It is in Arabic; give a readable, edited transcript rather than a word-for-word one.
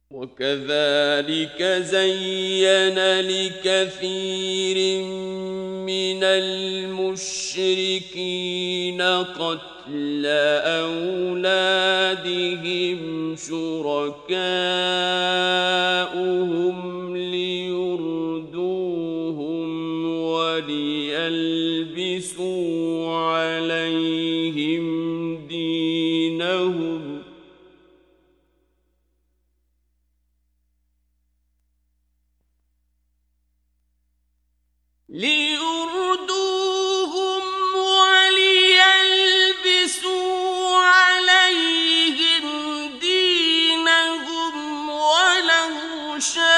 وكذلك زين لكثير من المشركين قتل أولادهم شركاؤهم ليردوهم وليلبسوا عليهم دينهم ولو شاء